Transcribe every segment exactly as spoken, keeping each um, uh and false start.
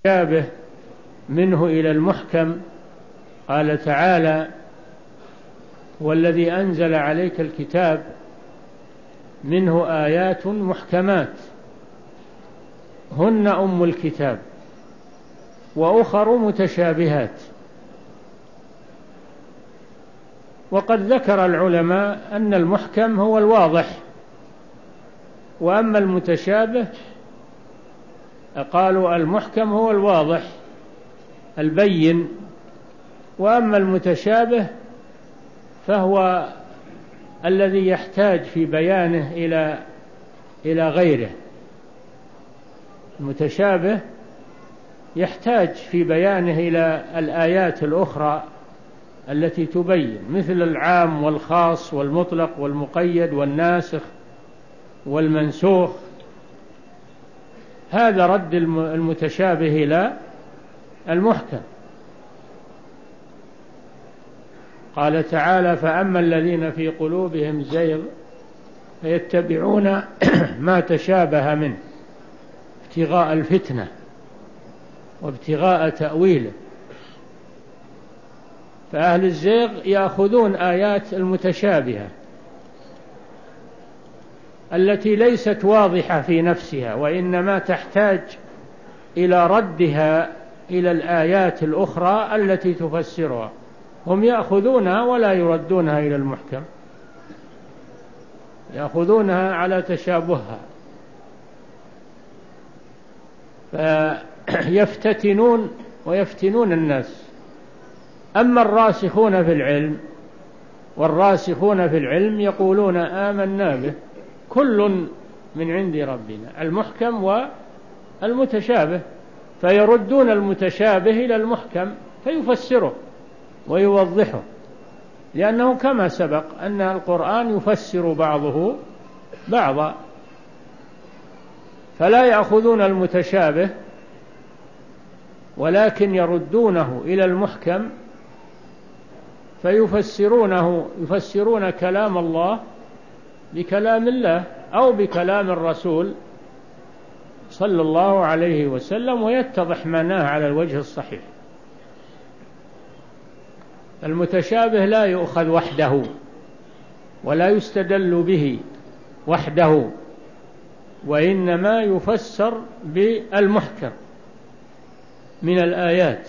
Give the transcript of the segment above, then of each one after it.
شابه منه إلى المحكم. قال تعالى: والذي أنزل عليك الكتاب منه آيات محكمات هن أم الكتاب وأخر متشابهات. وقد ذكر العلماء أن المحكم هو الواضح، وأما المتشابه قالوا المحكم هو الواضح البين، وأما المتشابه فهو الذي يحتاج في بيانه إلى إلى غيره. المتشابه يحتاج في بيانه إلى الآيات الأخرى التي تبين، مثل العام والخاص والمطلق والمقيد والناسخ والمنسوخ. هذا رد المتشابه إلى المحكم. قال تعالى: فأما الذين في قلوبهم زيغ فيتبعون ما تشابه منه ابتغاء الفتنة وابتغاء تأويله. فأهل الزيغ يأخذون آيات المتشابهة التي ليست واضحة في نفسها، وإنما تحتاج إلى ردها إلى الآيات الأخرى التي تفسرها. هم يأخذونها ولا يردونها إلى المحكم، يأخذونها على تشابهها، فيفتتنون ويفتنون الناس. أما الراسخون في العلم والراسخون في العلم يقولون آمنا به كل من عند ربنا، المحكم والمتشابه، فيردون المتشابه إلى المحكم فيفسره ويوضحه، لأنه كما سبق أن القرآن يفسر بعضه بعضا، فلا يأخذون المتشابه ولكن يردونه إلى المحكم فيفسرونه يفسرون كلام الله بكلام الله أو بكلام الرسول صلى الله عليه وسلم، ويتضح معناه على الوجه الصحيح. المتشابه لا يؤخذ وحده ولا يستدل به وحده، وإنما يفسر بالمحكم من الآيات.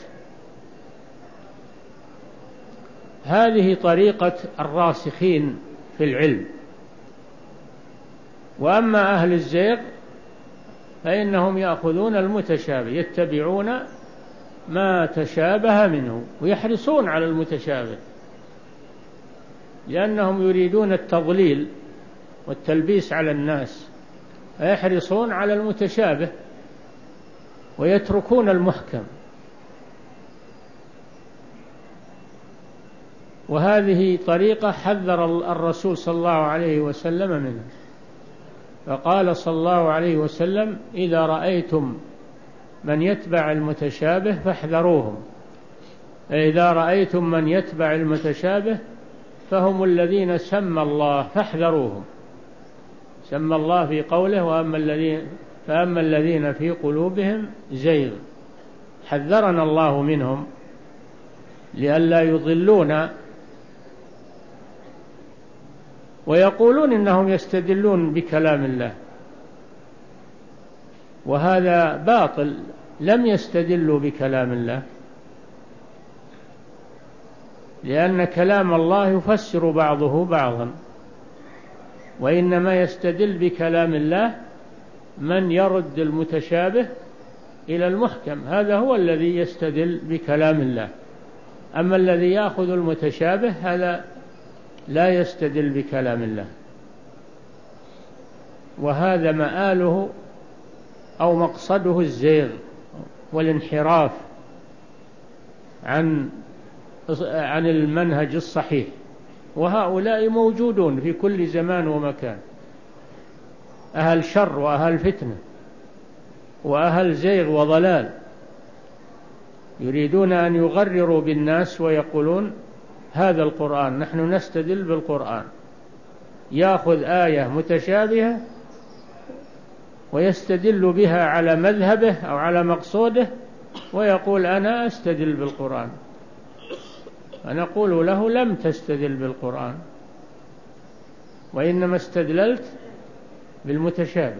هذه طريقة الراسخين في العلم. وأما أهل الزيغ فإنهم يأخذون المتشابه، يتبعون ما تشابه منه ويحرصون على المتشابه، لأنهم يريدون التضليل والتلبيس على الناس، فيحرصون على المتشابه ويتركون المحكم. وهذه طريقة حذر الرسول صلى الله عليه وسلم منها، فقال صلى الله عليه وسلم: إذا رأيتم من يتبع المتشابه فاحذروهم، إذا رأيتم من يتبع المتشابه فهم الذين سمى الله فاحذروهم. سمى الله في قوله: وأما الذين فأما الذين في قلوبهم زيغ. حذرنا الله منهم لئلا يضلون، ويقولون إنهم يستدلون بكلام الله، وهذا باطل. لم يستدلوا بكلام الله، لأن كلام الله يفسر بعضه بعضا، وإنما يستدل بكلام الله من يرد المتشابه إلى المحكم، هذا هو الذي يستدل بكلام الله. أما الذي يأخذ المتشابه هذا لا يستدل بكلام الله، وهذا مآله أو مقصده الزيغ والانحراف عن عن المنهج الصحيح. وهؤلاء موجودون في كل زمان ومكان، أهل شر وأهل فتنة وأهل زيغ وضلال، يريدون أن يغرروا بالناس ويقولون هذا القرآن، نحن نستدل بالقرآن. يأخذ آية متشابهة ويستدل بها على مذهبه أو على مقصوده، ويقول أنا أستدل بالقرآن، فنقول له لم تستدل بالقرآن، وإنما استدللت بالمتشابه.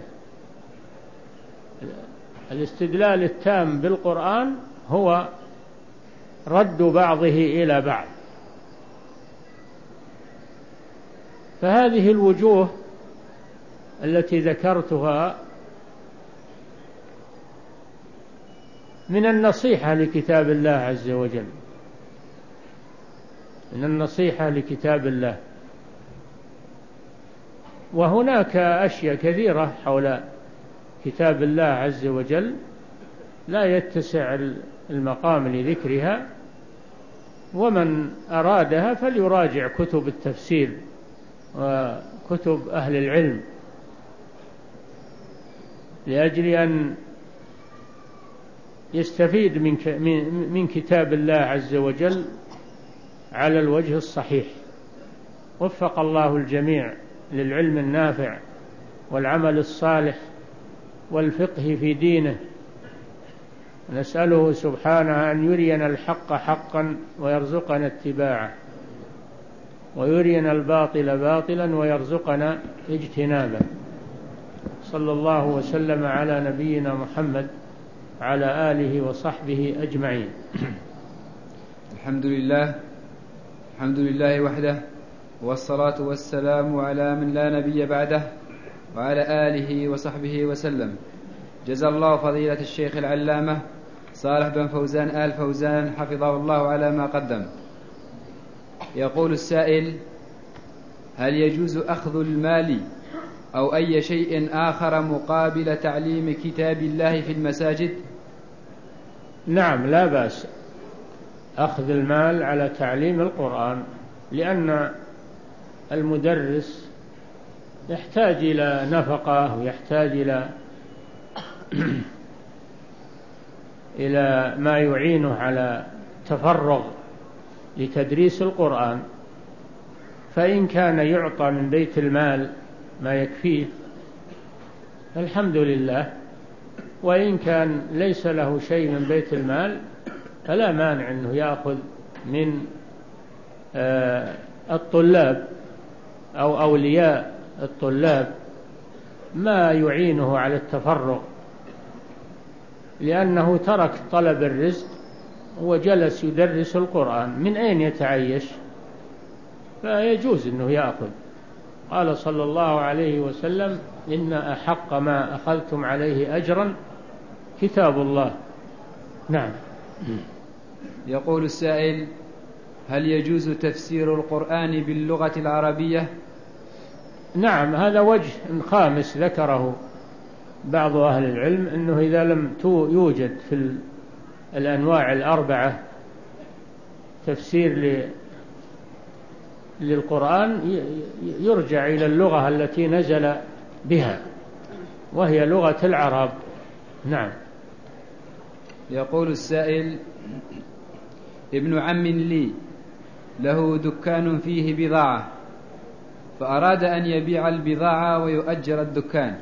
الاستدلال التام بالقرآن هو رد بعضه إلى بعض. فهذه الوجوه التي ذكرتها من النصيحة لكتاب الله عز وجل، من النصيحة لكتاب الله. وهناك أشياء كثيرة حول كتاب الله عز وجل لا يتسع المقام لذكرها، ومن أرادها فليراجع كتب التفسير وكتب أهل العلم لأجل أن يستفيد من من كتاب الله عز وجل على الوجه الصحيح. وفق الله الجميع للعلم النافع والعمل الصالح والفقه في دينه. نسأله سبحانه أن يرينا الحق حقا ويرزقنا اتباعه، ويرينا الباطل باطلا ويرزقنا اجتنابه. صلى الله وسلم على نبينا محمد وعلى آله وصحبه أجمعين. الحمد لله الحمد لله وحده، والصلاة والسلام على من لا نبي بعده وعلى آله وصحبه وسلم. جزا الله فضيلة الشيخ العلامة صالح بن فوزان آل فوزان حفظه الله على ما قدم. يقول السائل: هل يجوز أخذ المال أو أي شيء آخر مقابل تعليم كتاب الله في المساجد؟ نعم، لا بأس أخذ المال على تعليم القرآن، لأن المدرس يحتاج إلى نفقة ويحتاج إلى إلى ما يعينه على تفرغ لتدريس القرآن. فإن كان يعطى من بيت المال ما يكفيه الحمد لله، وإن كان ليس له شيء من بيت المال فلا مانع أنه يأخذ من الطلاب أو أولياء الطلاب ما يعينه على التفرغ، لأنه ترك طلب الرزق وجلس يدرس القرآن، من أين يتعيش؟ فيجوز أنه يأخذ. قال صلى الله عليه وسلم: إن أحق ما أخذتم عليه أجرا كتاب الله. نعم. يقول السائل: هل يجوز تفسير القرآن باللغة العربية؟ نعم، هذا وجه خامس ذكره بعض أهل العلم، أنه إذا لم يوجد في الأنواع الأربعة تفسير للقرآن يرجع إلى اللغة التي نزل بها، وهي لغة العرب. نعم. يقول السائل: ابن عم لي له دكان فيه بضاعة، فأراد أن يبيع البضاعة ويؤجر الدكان،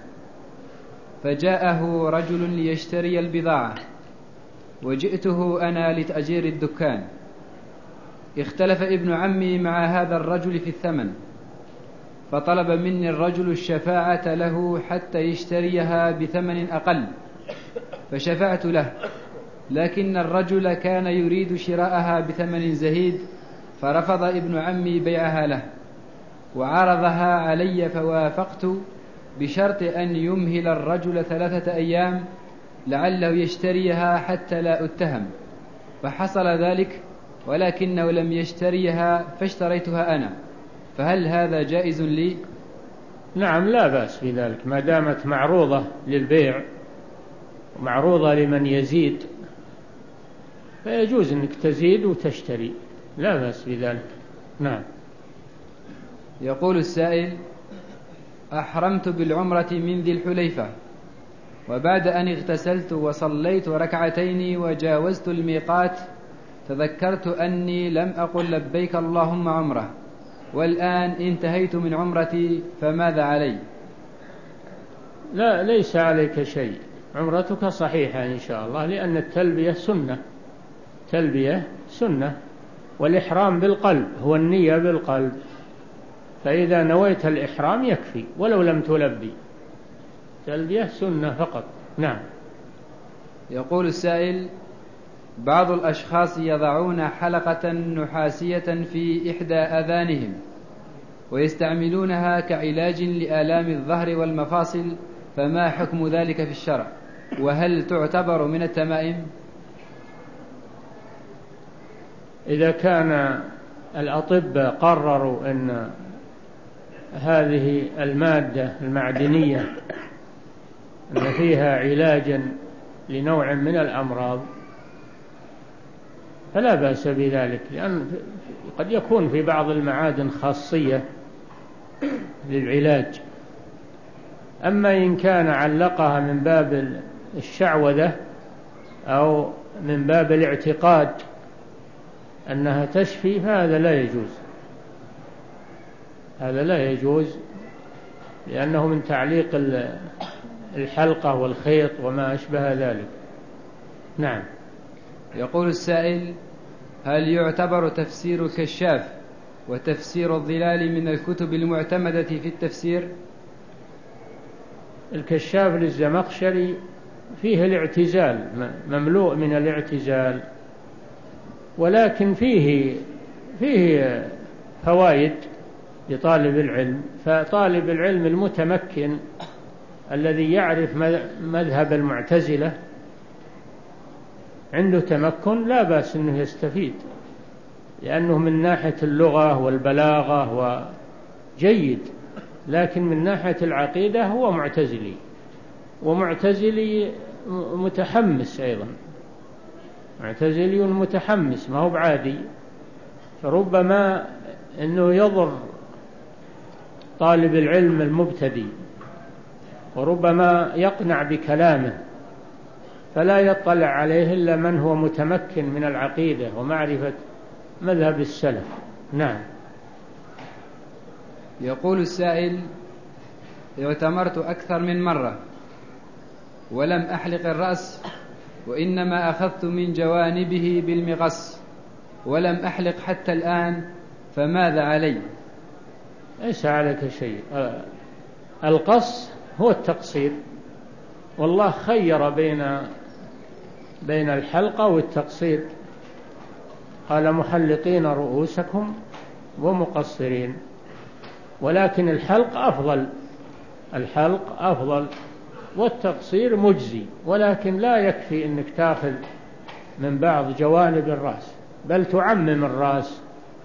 فجاءه رجل ليشتري البضاعة وجئته أنا لتأجير الدكان. اختلف ابن عمي مع هذا الرجل في الثمن، فطلب مني الرجل الشفاعة له حتى يشتريها بثمن أقل، فشفعت له، لكن الرجل كان يريد شراءها بثمن زهيد، فرفض ابن عمي بيعها له وعرضها علي، فوافقت بشرط أن يمهل الرجل ثلاثة أيام لعله يشتريها حتى لا أتهم، فحصل ذلك، ولكنه لم يشتريها فاشتريتها أنا، فهل هذا جائز لي؟ نعم، لا بأس بذلك ما دامت معروضة للبيع ومعروضة لمن يزيد، فيجوز أنك تزيد وتشتري، لا بأس بذلك. نعم. يقول السائل: أحرمت بالعمرة من ذي الحليفة، وبعد أن اغتسلت وصليت ركعتين وجاوزت الميقات تذكرت أني لم أقل لبيك اللهم عمرة، والآن انتهيت من عمرتي، فماذا علي؟ لا، ليس عليك شيء، عمرتك صحيحة إن شاء الله، لأن التلبية سنة، تلبية سنة، والإحرام بالقلب، هو النية بالقلب، فإذا نويت الإحرام يكفي ولو لم تلبي، تلبية سنة فقط. نعم. يقول السائل: بعض الأشخاص يضعون حلقة نحاسية في إحدى آذانهم ويستعملونها كعلاج لآلام الظهر والمفاصل، فما حكم ذلك في الشرع؟ وهل تعتبر من التمائم؟ إذا كان الأطباء قرروا أن هذه المادة المعدنية أن فيها علاجا لنوع من الأمراض فلا بأس بذلك، لأن قد يكون في بعض المعادن خاصية للعلاج. أما إن كان علقها من باب الشعوذة أو من باب الاعتقاد أنها تشفي فهذا لا يجوز، هذا لا يجوز، لأنه من تعليق الحلقة والخيط وما أشبه ذلك. نعم. يقول السائل: هل يعتبر تفسير الكشاف وتفسير الظلال من الكتب المعتمدة في التفسير؟ الكشاف للزمخشري فيه الاعتزال، مملوء من الاعتزال، ولكن فيه فيه فوائد لطالب العلم، فطالب العلم المتمكن الذي يعرف مذهب المعتزلة عنده تمكن لا بأس أنه يستفيد، لأنه من ناحية اللغة والبلاغة وجيد، لكن من ناحية العقيدة هو معتزلي، ومعتزلي متحمس أيضا، معتزلي متحمس ما هو بعادي، فربما أنه يضر طالب العلم المبتدئ، وربما يقنع بكلامه، فلا يطلع عليه إلا من هو متمكن من العقيدة ومعرفة مذهب السلف. نعم. يقول السائل: اعتمرت أكثر من مرة ولم أحلق الرأس، وإنما أخذت من جوانبه بالمقص ولم أحلق حتى الآن، فماذا علي؟ ليس عليك شيء، القص هو التقصير، والله خير بين بين الحلقة والتقصير، قال محلقين رؤوسكم ومقصرين، ولكن الحلق أفضل، الحلق أفضل، والتقصير مجزي، ولكن لا يكفي أنك تأخذ من بعض جوانب الرأس، بل تعمم الرأس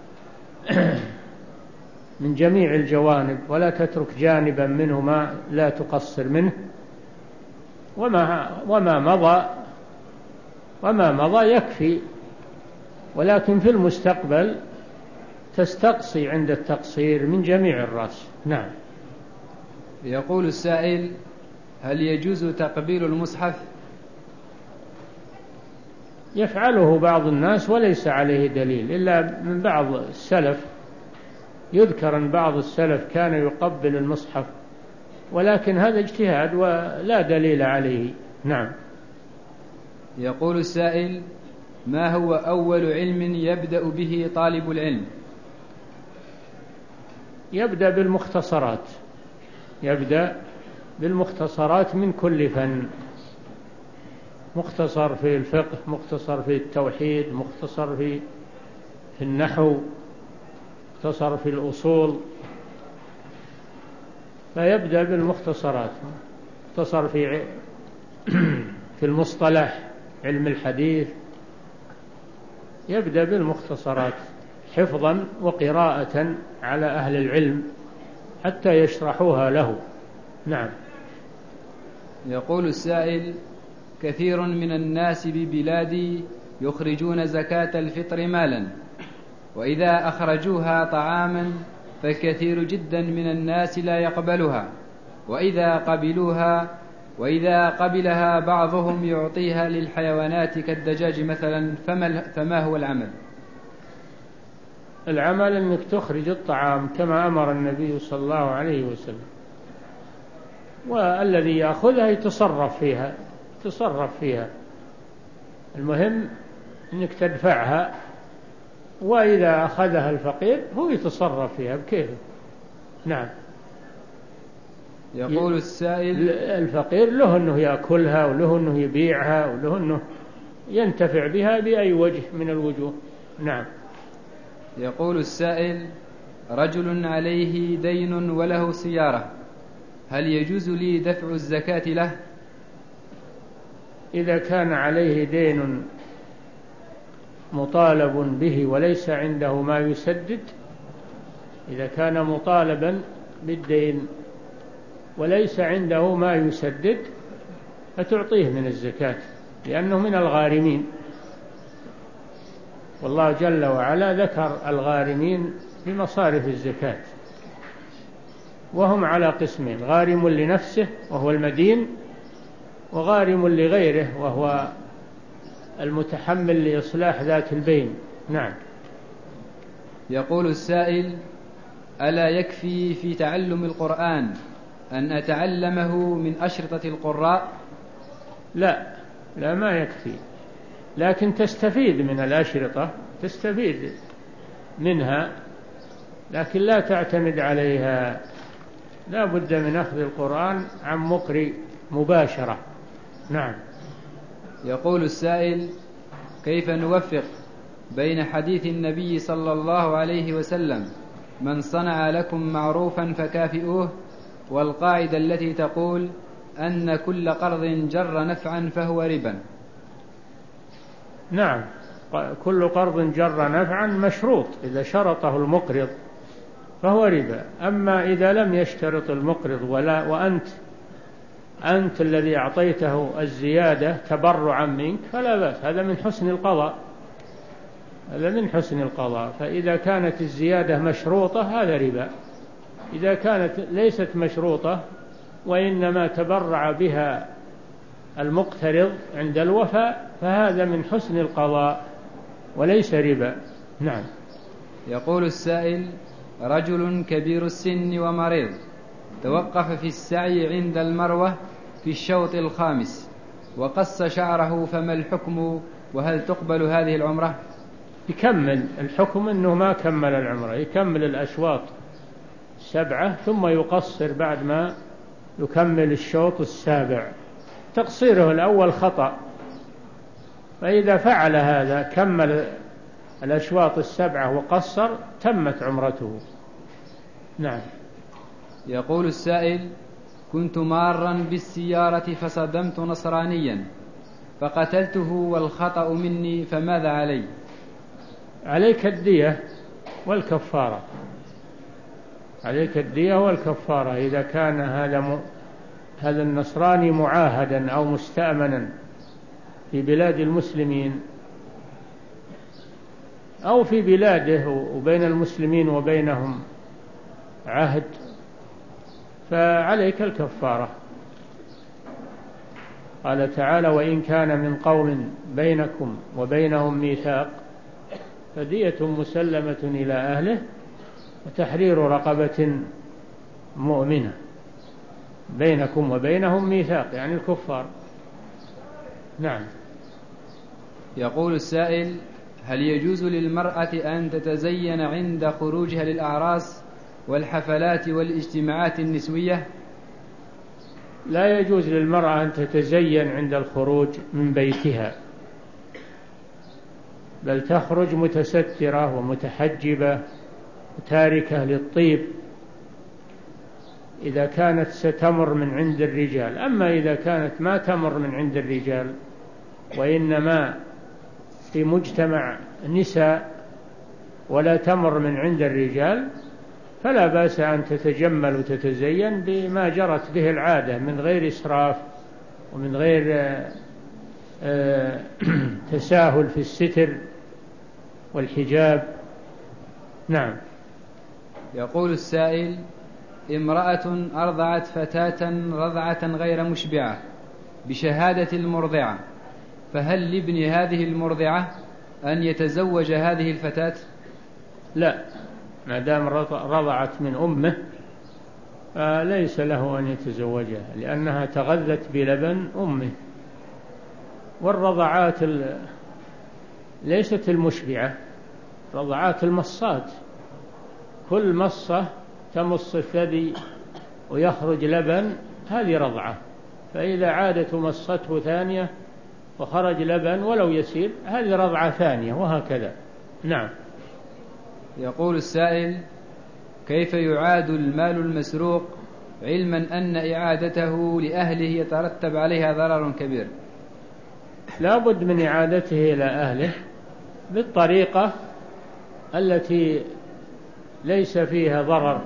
من جميع الجوانب، ولا تترك جانبا منه ما لا تقصر منه. وما, وما مضى وما مضى يكفي، ولكن في المستقبل تستقصي عند التقصير من جميع الرأس. نعم. يقول السائل: هل يجوز تقبيل المصحف؟ يفعله بعض الناس وليس عليه دليل، إلا من بعض السلف، يذكر أن بعض السلف كان يقبل المصحف، ولكن هذا اجتهاد ولا دليل عليه. نعم. يقول السائل: ما هو أول علم يبدأ به طالب العلم؟ يبدأ بالمختصرات، يبدأ بالمختصرات من كل فن، مختصر في الفقه، مختصر في التوحيد، مختصر في في النحو، مختصر في الأصول، فيبدأ بالمختصرات، مختصر في في المصطلح، علم الحديث، يبدأ بالمختصرات حفظا وقراءة على أهل العلم حتى يشرحوها له. نعم. يقول السائل: كثير من الناس ببلادي يخرجون زكاة الفطر مالا، وإذا أخرجوها طعاما فكثير جدا من الناس لا يقبلها، وإذا قبلوها وإذا قبلها بعضهم يعطيها للحيوانات كالدجاج مثلا، فما, فما هو العمل؟ العمل أنك تخرج الطعام كما أمر النبي صلى الله عليه وسلم، والذي يأخذها يتصرف فيها تصرف فيها، المهم أنك تدفعها، وإذا أخذها الفقير هو يتصرف فيها بكيفه. نعم. يقول السائل: الفقير له أنه يأكلها، وله أنه يبيعها، وله أنه ينتفع بها بأي وجه من الوجوه. نعم. يقول السائل: رجل عليه دين وله سيارة، هل يجوز لي دفع الزكاة له؟ إذا كان عليه دين مطالب به وليس عنده ما يسدد، إذا كان مطالبا بالدين وليس عنده ما يسدد فتعطيه من الزكاة، لأنه من الغارمين، والله جل وعلا ذكر الغارمين في مصارف الزكاة، وهم على قسمين: غارم لنفسه وهو المدين، وغارم لغيره وهو المتحمل لإصلاح ذات البين. نعم. يقول السائل: ألا يكفي في تعلم القرآن أن أتعلمه من أشرطة القراء؟ لا، لا ما يكفي، لكن تستفيد من الأشرطة، تستفيد منها، لكن لا تعتمد عليها، لا بد من أخذ القرآن عن مقرئ مباشرة. نعم. يقول السائل: كيف نوفق بين حديث النبي صلى الله عليه وسلم من صنع لكم معروفا فكافئوه، والقاعدة التي تقول أن كل قرض جر نفعا فهو ربا؟ نعم، كل قرض جر نفعا مشروط، إذا شرطه المقرض فهو ربا. أما إذا لم يشترط المقرض ولا وأنت أنت الذي أعطيته الزيادة تبرعا منك فلا بأس، هذا من حسن القضاء، هذا من حسن القضاء. فإذا كانت الزيادة مشروطة هذا ربا، إذا كانت ليست مشروطة وإنما تبرع بها المقترض عند الوفاء فهذا من حسن القضاء وليس ربا. نعم. يقول السائل: رجل كبير السن ومريض توقف في السعي عند المروة في الشوط الخامس وقص شعره، فما الحكم، وهل تقبل هذه العمرة؟ يكمل، الحكم أنه ما كمل العمرة، يكمل الأشواط سبعة ثم يقصر بعد ما يكمل الشوط السابع. تقصيره الأول خطأ، فإذا فعل هذا كمل الأشواط السبعة وقصر تمت عمرته. نعم. يقول السائل: كنت مارا بالسيارة فصدمت نصرانيا فقتلته والخطأ مني، فماذا علي؟ عليك الدية والكفارة، عليك الدية والكفارة إذا كان هذا م... هذا النصراني معاهدا أو مستأمنا في بلاد المسلمين أو في بلاده وبين المسلمين وبينهم عهد، فعليك الكفارة. قال تعالى: وإن كان من قوم بينكم وبينهم ميثاق فدية مسلمة إلى أهله وتحرير رقبة مؤمنة. بينكم وبينهم ميثاق يعني الكفار. نعم. يقول السائل: هل يجوز للمرأة أن تتزين عند خروجها للأعراس والحفلات والاجتماعات النسوية؟ لا يجوز للمرأة أن تتزين عند الخروج من بيتها، بل تخرج متسترة ومتحجبة تاركة للطيب إذا كانت ستمر من عند الرجال. أما إذا كانت ما تمر من عند الرجال وإنما في مجتمع نساء ولا تمر من عند الرجال فلا بأس أن تتجمل وتتزين بما جرت به العادة من غير إسراف ومن غير تساهل في الستر والحجاب. نعم. يقول السائل: امرأة أرضعت فتاة رضعة غير مشبعة بشهادة المرضعة، فهل لابن هذه المرضعة أن يتزوج هذه الفتاة؟ لا، ما دام رضعت من أمه فليس له أن يتزوجها، لأنها تغذت بلبن أمه والرضعات ليست المشبعة، رضعات المصات، كل مصة تمص الثدي ويخرج لبن، هذه رضعة. فإذا عادت مصته ثانية وخرج لبن ولو يسير، هذه رضعة ثانية، وهكذا. نعم. يقول السائل: كيف يعاد المال المسروق علما أن إعادته لأهله يترتب عليها ضرر كبير؟ لا بد من إعادته إلى أهله بالطريقة التي ليس فيها ضرر.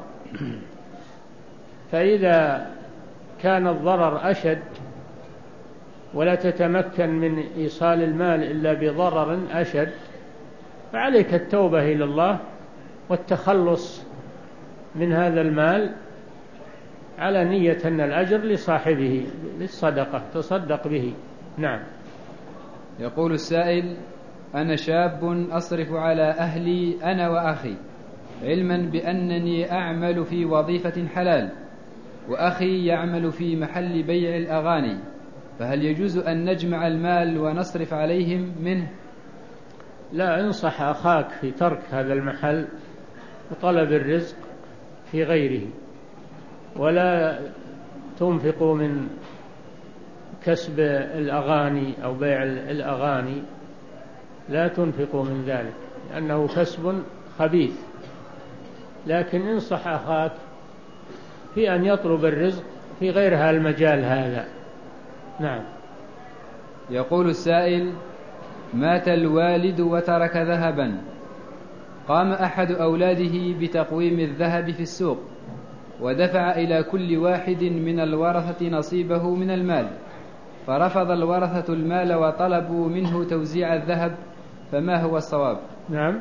فإذا كان الضرر أشد ولا تتمكن من إيصال المال إلا بضرر أشد، فعليك التوبة إلى الله والتخلص من هذا المال على نية أن الأجر لصاحبه للصدقة، تصدق به. نعم. يقول السائل: أنا شاب أصرف على أهلي أنا وأخي، علما بأنني أعمل في وظيفة حلال، وأخي يعمل في محل بيع الأغاني، فهل يجوز أن نجمع المال ونصرف عليهم منه؟ لا، انصح أخاك في ترك هذا المحل وطلب الرزق في غيره، ولا تنفقوا من كسب الأغاني أو بيع الأغاني، لا تنفقوا من ذلك لأنه كسب خبيث. لكن انصح أخاك في أن يطلب الرزق في غير هذا المجال هذا. نعم. يقول السائل: مات الوالد وترك ذهبا، قام أحد أولاده بتقويم الذهب في السوق، ودفع إلى كل واحد من الورثة نصيبه من المال، فرفض الورثة المال وطلبوا منه توزيع الذهب، فما هو الصواب؟ نعم.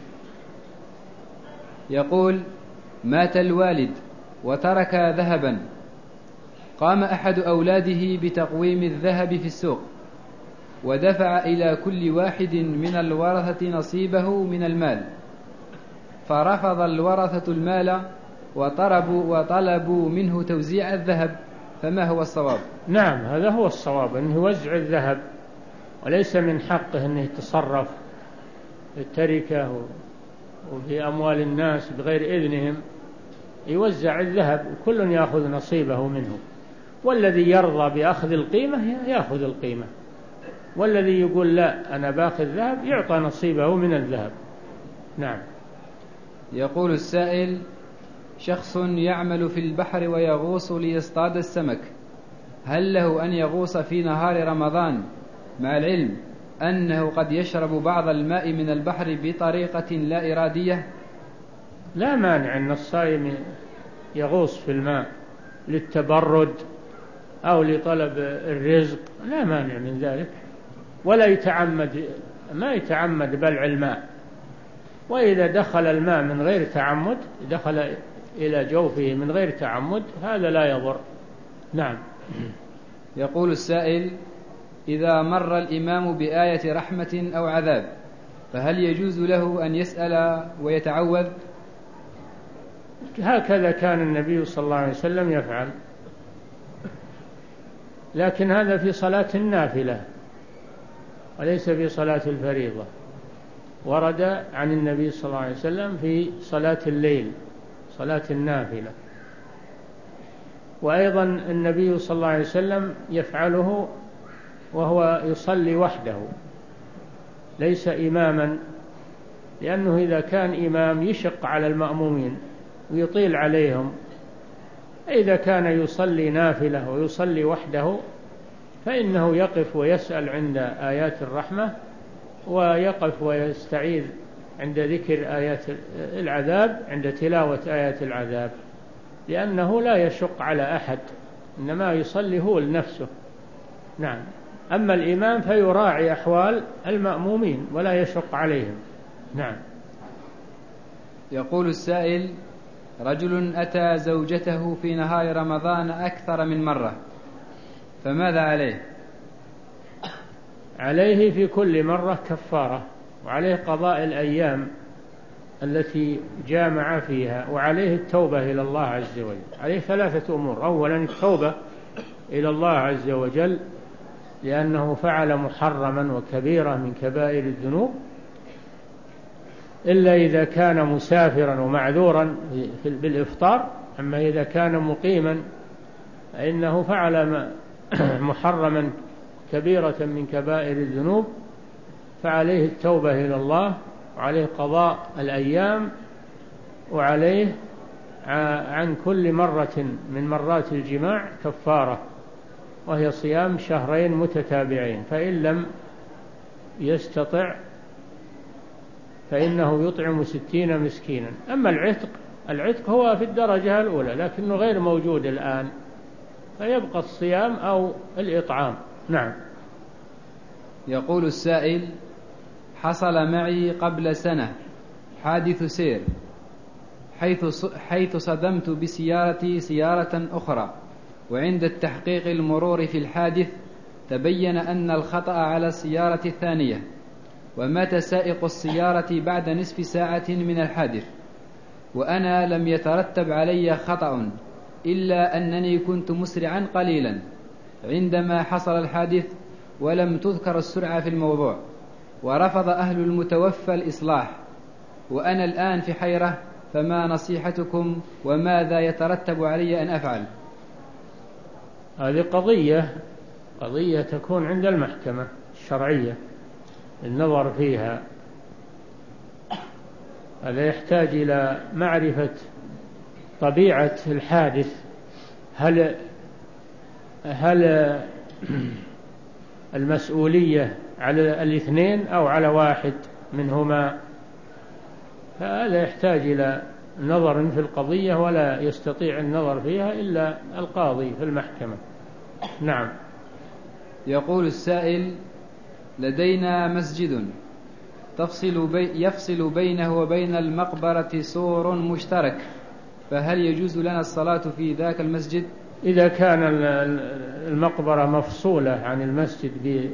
يقول: مات الوالد وترك ذهبا، قام أحد أولاده بتقويم الذهب في السوق، ودفع إلى كل واحد من الورثة نصيبه من المال، فرفض الورثة المال وطلبوا, وطلبوا منه توزيع الذهب، فما هو الصواب؟ نعم، هذا هو الصواب، أنه يوزع الذهب، وليس من حقه أنه يتصرف في التركة وفي أموال الناس بغير إذنهم. يوزع الذهب وكل يأخذ نصيبه منه، والذي يرضى بأخذ القيمة يأخذ القيمة، والذي يقول لا أنا باخذ ذهب يعطى نصيبه من الذهب. نعم. يقول السائل: شخص يعمل في البحر ويغوص ليصطاد السمك، هل له أن يغوص في نهار رمضان مع العلم أنه قد يشرب بعض الماء من البحر بطريقة لا إرادية؟ لا مانع أن الصائم يغوص في الماء للتبرد أو لطلب الرزق، لا مانع من ذلك، ولا يتعمد، ما يتعمد بلع الماء. وإذا دخل الماء من غير تعمد، دخل إلى جوفه من غير تعمد، هذا لا يضر. نعم. يقول السائل: إذا مر الإمام بآية رحمة أو عذاب، فهل يجوز له أن يسأل ويتعوذ؟ هكذا كان النبي صلى الله عليه وسلم يفعل، لكن هذا في صلاة النافلة وليس في صلاة الفريضة. ورد عن النبي صلى الله عليه وسلم في صلاة الليل، صلاة النافلة. وأيضا النبي صلى الله عليه وسلم يفعله وهو يصلي وحده ليس إماما، لأنه إذا كان إمام يشق على المأمومين ويطيل عليهم. إذا كان يصلي نافلة ويصلي وحده فإنه يقف ويسأل عند آيات الرحمة، ويقف ويستعيذ عند ذكر آيات العذاب، عند تلاوة آيات العذاب، لأنه لا يشق على أحد، إنما يصلي هو لنفسه. نعم. أما الإمام فيراعي أحوال المأمومين ولا يشق عليهم. نعم. يقول السائل: رجل أتى زوجته في نهار رمضان أكثر من مرة، فماذا عليه؟ عليه في كل مرة كفارة، وعليه قضاء الأيام التي جامع فيها، وعليه التوبة إلى الله عز وجل. عليه ثلاثة أمور: أولا التوبة إلى الله عز وجل لأنه فعل محرما وكبيرة من كبائر الذنوب، إلا إذا كان مسافرا ومعذورا بالإفطار. أما إذا كان مقيما فإنه فعل محرما كبيرة من كبائر الذنوب، فعليه التوبة إلى الله، وعليه قضاء الأيام، وعليه عن كل مرة من مرات الجماع كفارة، وهي صيام شهرين متتابعين. فإن لم يستطع فإنه يطعم ستين مسكينا. أما العتق العتق هو في الدرجة الأولى لكنه غير موجود الآن، فيبقى الصيام أو الإطعام. نعم. يقول السائل: حصل معي قبل سنة حادث سير، حيث حيث صدمت بسيارتي سيارة أخرى، وعند التحقيق المرور في الحادث تبين أن الخطأ على السيارة الثانية، ومات سائق السيارة بعد نصف ساعة من الحادث، وأنا لم يترتب علي خطأ إلا أنني كنت مسرعا قليلا عندما حصل الحادث، ولم تذكر السرعة في الموضوع، ورفض أهل المتوفى الإصلاح، وأنا الآن في حيرة، فما نصيحتكم وماذا يترتب علي أن أفعل؟ هذه قضية قضية تكون عند المحكمة الشرعية النظر فيها. هذا يحتاج إلى معرفة طبيعة الحادث، هل هل المسؤولية على الاثنين أو على واحد منهما. فهذا يحتاج إلى نظر في القضية، ولا يستطيع النظر فيها إلا القاضي في المحكمة. نعم. يقول السائل: لدينا مسجد تفصل بي يفصل بينه وبين المقبرة سور مشترك، فهل يجوز لنا الصلاة في ذاك المسجد؟ إذا كان المقبرة مفصولة عن المسجد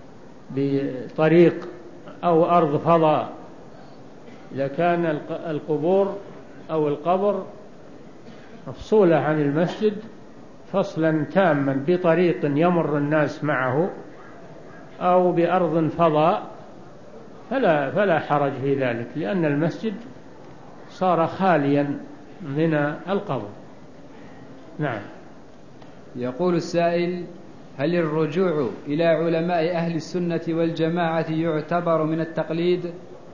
بطريق أو أرض فضاء، إذا كان القبور أو القبر مفصولة عن المسجد فصلا تاما بطريق يمر الناس معه أو بأرض فضاء، فلا, فلا حرج في ذلك، لأن المسجد صار خاليا من القبر. نعم. يقول السائل: هل الرجوع إلى علماء أهل السنة والجماعة يعتبر من التقليد؟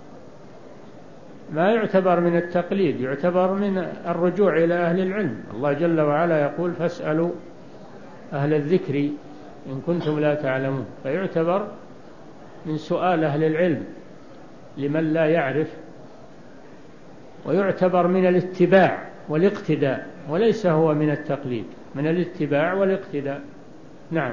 ما يعتبر من التقليد، يعتبر من الرجوع إلى أهل العلم. الله جل وعلا يقول: فاسألوا أهل الذكر إن كنتم لا تعلمون. فيعتبر من سؤال أهل العلم لمن لا يعرف، ويعتبر من الاتباع والاقتداء، وليس هو من التقليد، من الاتباع والاقتداء. نعم.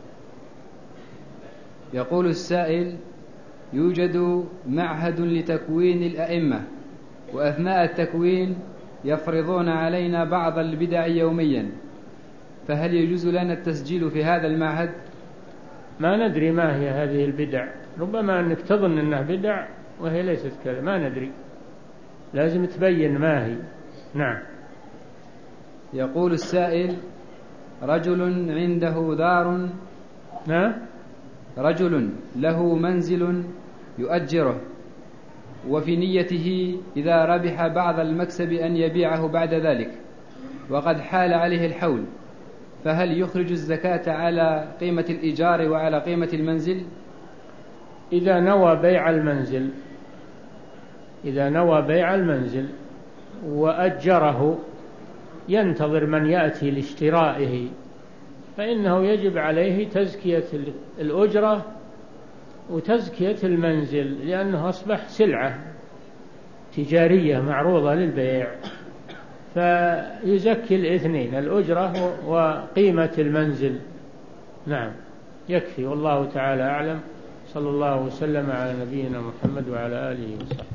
يقول السائل: يوجد معهد لتكوين الأئمة، وأثناء التكوين يفرضون علينا بعض البدع يوميا، فهل يجوز لنا التسجيل في هذا المعهد؟ ما ندري ما هي هذه البدع، ربما أنك تظن أنها بدع وهي ليست كذا، ما ندري، لازم تبين ما هي. نعم. يقول السائل: رجل عنده دار نعم رجل له منزل يؤجره، وفي نيته إذا ربح بعض المكسب أن يبيعه بعد ذلك، وقد حال عليه الحول، فهل يخرج الزكاة على قيمة الإيجار وعلى قيمة المنزل؟ إذا نوى بيع المنزل إذا نوى بيع المنزل وأجره ينتظر من يأتي لاشترائه، فإنه يجب عليه تزكية الأجرة وتزكية المنزل، لأنه أصبح سلعة تجارية معروضة للبيع، فيزكي الاثنين، الأجرة وقيمة المنزل. نعم. يكفي، والله تعالى أعلم. صلى الله وسلم على نبينا محمد وعلى آله وصحبه.